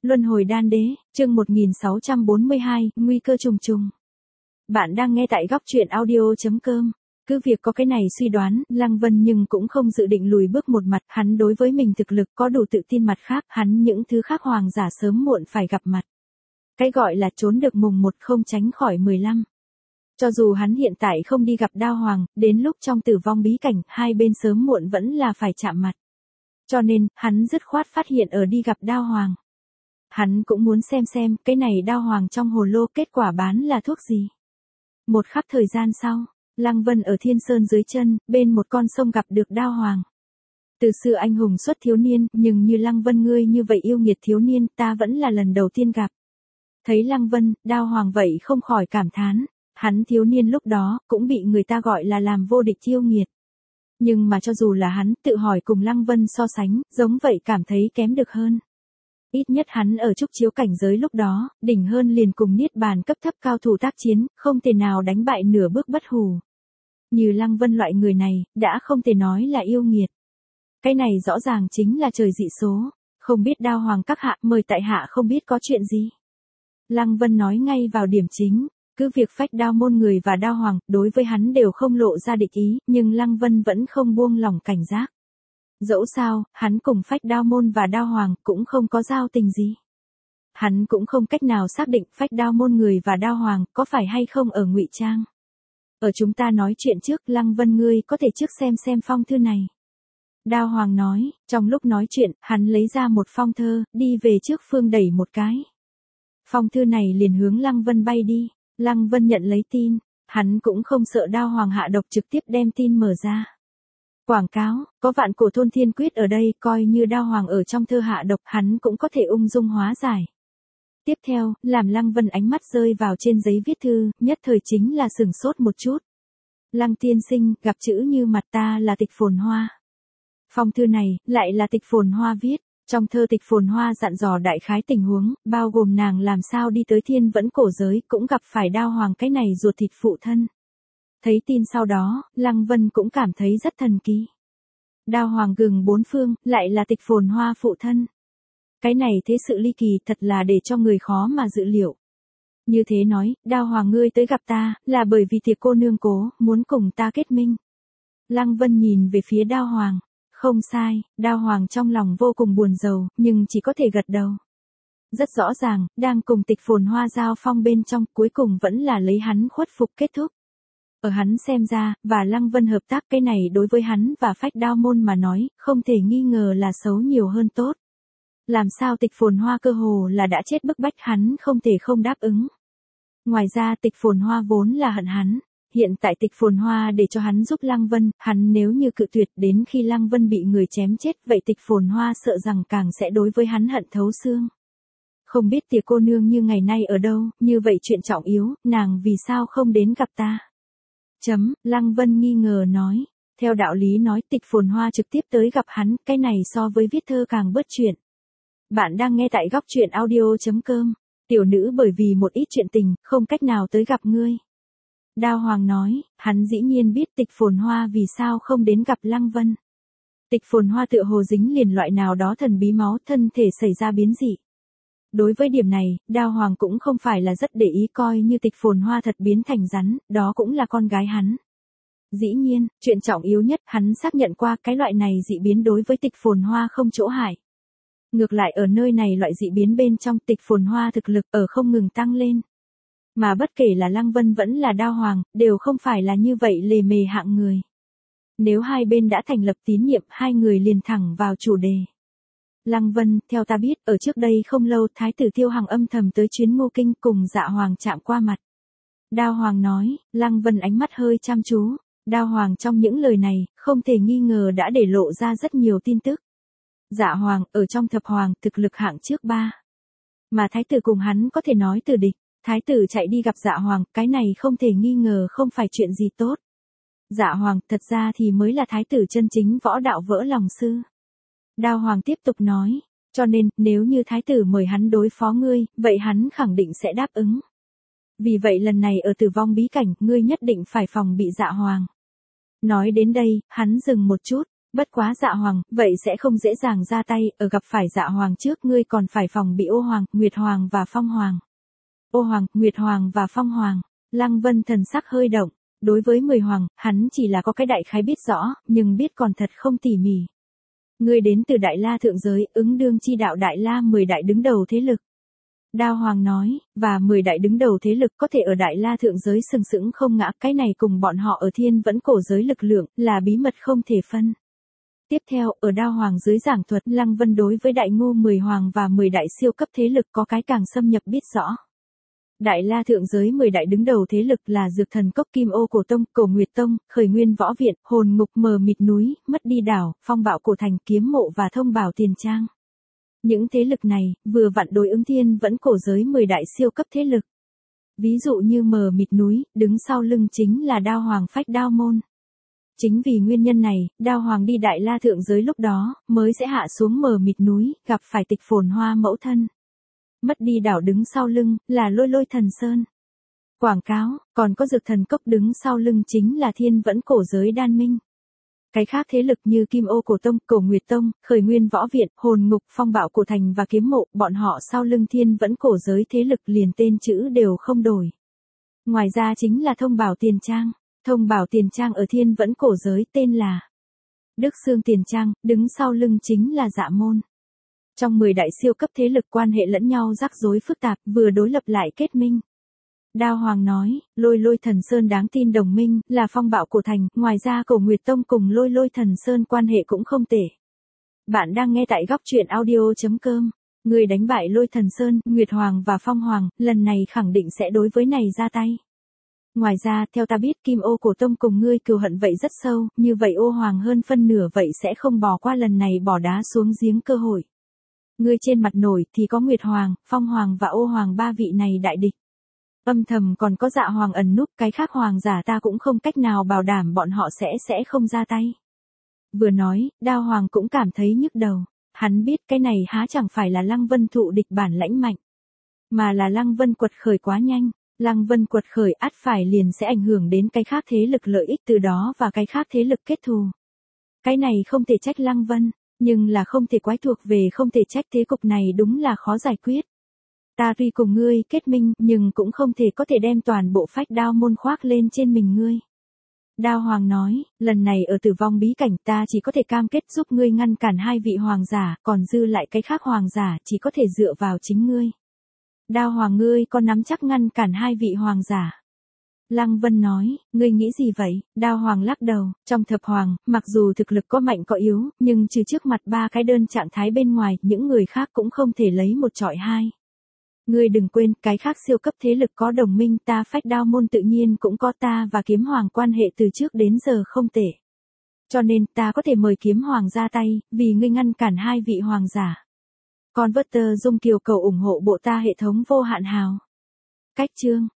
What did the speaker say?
Luân hồi đan đế, chương 1642, nguy cơ trùng trùng. Bạn đang nghe tại góc truyện audio.com. Cứ việc có cái này suy đoán, Lăng Vân nhưng cũng không dự định lùi bước một mặt, hắn đối với mình thực lực có đủ tự tin, mặt khác, hắn những thứ khác hoàng giả sớm muộn phải gặp mặt. Cái gọi là trốn được mùng 1 không tránh khỏi 15. Cho dù hắn hiện tại không đi gặp Đao Hoàng, đến lúc trong tử vong bí cảnh, hai bên sớm muộn vẫn là phải chạm mặt. Cho nên, hắn dứt khoát phát hiện ở đi gặp Đao Hoàng. Hắn cũng muốn xem cái này Đao Hoàng trong hồ lô kết quả bán là thuốc gì. Một khắc thời gian sau, Lăng Vân ở Thiên Sơn dưới chân, bên một con sông gặp được Đao Hoàng. Từ xưa anh hùng xuất thiếu niên, nhưng như Lăng Vân ngươi như vậy yêu nghiệt thiếu niên, ta vẫn là lần đầu tiên gặp. Thấy Lăng Vân, Đao Hoàng vậy không khỏi cảm thán, hắn thiếu niên lúc đó, cũng bị người ta gọi là làm vô địch yêu nghiệt. Nhưng mà cho dù là hắn tự hỏi cùng Lăng Vân so sánh, giống vậy cảm thấy kém được hơn. Ít nhất hắn ở trúc chiếu cảnh giới lúc đó, đỉnh hơn liền cùng niết bàn cấp thấp cao thủ tác chiến, không thể nào đánh bại nửa bước bất hủ. Như Lăng Vân loại người này, đã không thể nói là yêu nghiệt. Cái này rõ ràng chính là trời dị số, không biết Đao Hoàng các hạ mời tại hạ không biết có chuyện gì. Lăng Vân nói ngay vào điểm chính, cứ việc Phách Đao môn người và Đao Hoàng, đối với hắn đều không lộ ra địch ý, nhưng Lăng Vân vẫn không buông lỏng cảnh giác. Dẫu sao, hắn cùng Phách Đao môn và Đao Hoàng cũng không có giao tình gì. Hắn cũng không cách nào xác định Phách Đao môn người và Đao Hoàng có phải hay không ở ngụy trang. Ở chúng ta nói chuyện trước, Lăng Vân ngươi có thể trước xem phong thư này. Đao Hoàng nói, trong lúc nói chuyện, hắn lấy ra một phong thơ, đi về trước phương đẩy một cái. Phong thư này liền hướng Lăng Vân bay đi, Lăng Vân nhận lấy tin, hắn cũng không sợ Đao Hoàng hạ độc, trực tiếp đem tin mở ra. Quảng cáo, có vạn cổ thôn thiên quyết ở đây, coi như Đao Hoàng ở trong thơ hạ độc, hắn cũng có thể ung dung hóa giải. Tiếp theo, làm Lăng Vân ánh mắt rơi vào trên giấy viết thư, nhất thời chính là sửng sốt một chút. Lăng tiên sinh, gặp chữ như mặt ta là Tịch Phồn Hoa. Phong thư này, lại là Tịch Phồn Hoa viết. Trong thơ Tịch Phồn Hoa dặn dò đại khái tình huống, bao gồm nàng làm sao đi tới thiên vẫn cổ giới, cũng gặp phải Đao Hoàng cái này ruột thịt phụ thân. Thấy tin sau đó, Lăng Vân cũng cảm thấy rất thần kỳ. Đao Hoàng gừng bốn phương, lại là Tịch Phồn Hoa phụ thân. Cái này thế sự ly kỳ thật là để cho người khó mà dự liệu. Như thế nói, Đao Hoàng ngươi tới gặp ta, là bởi vì tiệc cô nương cố, muốn cùng ta kết minh. Lăng Vân nhìn về phía Đao Hoàng. Không sai, Đao Hoàng trong lòng vô cùng buồn rầu, nhưng chỉ có thể gật đầu. Rất rõ ràng, đang cùng Tịch Phồn Hoa giao phong bên trong, cuối cùng vẫn là lấy hắn khuất phục kết thúc. Ở hắn xem ra, và Lăng Vân hợp tác cái này đối với hắn và Phách Đao môn mà nói, không thể nghi ngờ là xấu nhiều hơn tốt. Làm sao Tịch Phồn Hoa cơ hồ là đã chết bức bách hắn không thể không đáp ứng. Ngoài ra Tịch Phồn Hoa vốn là hận hắn. Hiện tại Tịch Phồn Hoa để cho hắn giúp Lăng Vân, hắn nếu như cự tuyệt đến khi Lăng Vân bị người chém chết, vậy Tịch Phồn Hoa sợ rằng càng sẽ đối với hắn hận thấu xương. Không biết tiệc cô nương như ngày nay ở đâu, như vậy chuyện trọng yếu, nàng vì sao không đến gặp ta? Lăng Vân nghi ngờ nói, theo đạo lý nói Tịch Phồn Hoa trực tiếp tới gặp hắn, cái này so với viết thơ càng bớt chuyện. Bạn đang nghe tại góc truyện audio.com, tiểu nữ bởi vì một ít chuyện tình, không cách nào tới gặp ngươi. Đao Hoàng nói, hắn dĩ nhiên biết Tịch Phồn Hoa vì sao không đến gặp Lăng Vân. Tịch Phồn Hoa tựa hồ dính liền loại nào đó thần bí máu, thân thể xảy ra biến dị. Đối với điểm này, Đao Hoàng cũng không phải là rất để ý, coi như Tịch Phồn Hoa thật biến thành rắn, đó cũng là con gái hắn. Dĩ nhiên, chuyện trọng yếu nhất, hắn xác nhận qua cái loại này dị biến đối với Tịch Phồn Hoa không chỗ hại. Ngược lại ở nơi này loại dị biến bên trong Tịch Phồn Hoa thực lực ở không ngừng tăng lên. Mà bất kể là Lăng Vân vẫn là Đao Hoàng, đều không phải là như vậy lề mề hạng người. Nếu hai bên đã thành lập tín nhiệm, hai người liền thẳng vào chủ đề. Lăng Vân, theo ta biết, ở trước đây không lâu Thái tử Tiêu Hằng âm thầm tới chuyến Ngô Kinh cùng Dạ Hoàng chạm qua mặt. Đao Hoàng nói, Lăng Vân ánh mắt hơi chăm chú. Đao Hoàng trong những lời này, không thể nghi ngờ đã để lộ ra rất nhiều tin tức. Dạ Hoàng, ở trong thập hoàng, thực lực hạng trước 3. Mà Thái tử cùng hắn có thể nói từ địch. Thái tử chạy đi gặp Dạ Hoàng, cái này không thể nghi ngờ không phải chuyện gì tốt. Dạ Hoàng, thật ra thì mới là Thái tử chân chính võ đạo vỡ lòng sư. Đao Hoàng tiếp tục nói, cho nên, nếu như Thái tử mời hắn đối phó ngươi, vậy hắn khẳng định sẽ đáp ứng. Vì vậy lần này ở tử vong bí cảnh, ngươi nhất định phải phòng bị Dạ Hoàng. Nói đến đây, hắn dừng một chút, Bất quá Dạ Hoàng, vậy sẽ không dễ dàng ra tay, ở gặp phải Dạ Hoàng trước ngươi còn phải phòng bị Ô Hoàng, Nguyệt Hoàng và Phong Hoàng. Ô Hoàng, Nguyệt Hoàng và Phong Hoàng. Lăng Vân thần sắc hơi động. Đối với 10 hoàng, hắn chỉ là có cái đại khái biết rõ, nhưng biết còn thật không tỉ mỉ. Ngươi đến từ Đại La thượng giới, ứng đương chi đạo Đại La 10 đại đứng đầu thế lực. Đao Hoàng nói, và 10 đại đứng đầu thế lực có thể ở Đại La thượng giới sừng sững không ngã, cái này cùng bọn họ ở Thiên Vẫn cổ giới lực lượng, là bí mật không thể phân. Tiếp theo, ở Đao Hoàng dưới giảng thuật, Lăng Vân đối với Đại Ngô 10 hoàng và 10 đại siêu cấp thế lực có cái càng xâm nhập biết rõ. Đại La thượng giới 10 đại đứng đầu thế lực là Dược Thần Cốc, Kim Ô Cổ Tông, Cổ Nguyệt Tông, Khởi Nguyên Võ Viện, Hồn Ngục Mờ Mịt Núi, Mất Đi Đảo, Phong Bạo Cổ Thành, Kiếm Mộ và Thông Bảo Tiền Trang. Những thế lực này, vừa vặn đối ứng Thiên Vẫn cổ giới 10 đại siêu cấp thế lực. Ví dụ như Mờ Mịt Núi, đứng sau lưng chính là Đao Hoàng phách đao môn. Chính vì nguyên nhân này, Đao Hoàng đi Đại La thượng giới lúc đó, mới sẽ hạ xuống Mờ Mịt Núi, gặp phải Tịch Phồn Hoa mẫu thân. Mất Đi Đảo đứng sau lưng, là Lôi Lôi Thần Sơn. Quảng cáo, còn có Dược Thần Cốc đứng sau lưng chính là Thiên Vẫn cổ giới Đan Minh. Cái khác thế lực như Kim Ô Cổ Tông, Cổ Nguyệt Tông, Khởi Nguyên Võ Viện, Hồn Ngục, Phong Bạo Cổ Thành và Kiếm Mộ, bọn họ sau lưng Thiên Vẫn cổ giới thế lực liền tên chữ đều không đổi. Ngoài ra chính là Thông Bảo Tiền Trang. Thông Bảo Tiền Trang ở Thiên Vẫn cổ giới tên là Đức Xương Tiền Trang, đứng sau lưng chính là Dạ Môn. Trong 10 đại siêu cấp thế lực quan hệ lẫn nhau rắc rối phức tạp, vừa đối lập lại kết minh. Đao Hoàng nói, Lôi Lôi Thần Sơn đáng tin đồng minh, là Phong Bạo Cổ Thành, ngoài ra Cổ Nguyệt Tông cùng Lôi Lôi Thần Sơn quan hệ cũng không tệ. Bạn đang nghe tại góc truyện audio.com. Người đánh bại Lôi Thần Sơn, Nguyệt Hoàng và Phong Hoàng, lần này khẳng định sẽ đối với này ra tay. Ngoài ra, theo ta biết Kim Ô Cổ Tông cùng ngươi cừu hận vậy rất sâu, như vậy Ô Hoàng hơn phân nửa vậy sẽ không bỏ qua lần này bỏ đá xuống giếng cơ hội. Ngươi trên mặt nổi thì có Nguyệt Hoàng, Phong Hoàng và Ô Hoàng ba vị này đại địch. Âm thầm còn có Dạ Hoàng ẩn núp, cái khác hoàng giả ta cũng không cách nào bảo đảm bọn họ sẽ không ra tay. Vừa nói, Đao Hoàng cũng cảm thấy nhức đầu. Hắn biết cái này há chẳng phải là Lăng Vân thụ địch bản lãnh mạnh, mà là Lăng Vân quật khởi quá nhanh. Lăng Vân quật khởi ắt phải liền sẽ ảnh hưởng đến cái khác thế lực lợi ích từ đó và cái khác thế lực kết thù. Cái này không thể trách Lăng Vân, nhưng là không thể quái thuộc về không thể trách thế cục này đúng là khó giải quyết. Ta tuy cùng ngươi kết minh, nhưng cũng không thể có thể đem toàn bộ phách đao môn khoác lên trên mình ngươi. Đao Hoàng nói, lần này ở Tử Vong bí cảnh ta chỉ có thể cam kết giúp ngươi ngăn cản hai vị hoàng giả, còn dư lại cái khác hoàng giả chỉ có thể dựa vào chính ngươi. Đao Hoàng ngươi có nắm chắc ngăn cản hai vị hoàng giả? Lăng Vân nói, ngươi nghĩ gì vậy? Đao Hoàng lắc đầu, trong thập hoàng, mặc dù thực lực có mạnh có yếu, nhưng trừ trước mặt ba cái đơn trạng thái bên ngoài, những người khác cũng không thể lấy một chọi hai. Ngươi đừng quên, cái khác siêu cấp thế lực có đồng minh, ta phách đao môn tự nhiên cũng có, ta và Kiếm Hoàng quan hệ từ trước đến giờ không tệ. Cho nên, ta có thể mời Kiếm Hoàng ra tay, vì ngươi ngăn cản hai vị hoàng giả. Converter Dung Kiều cầu ủng hộ bộ ta hệ thống vô hạn hào. Cách chương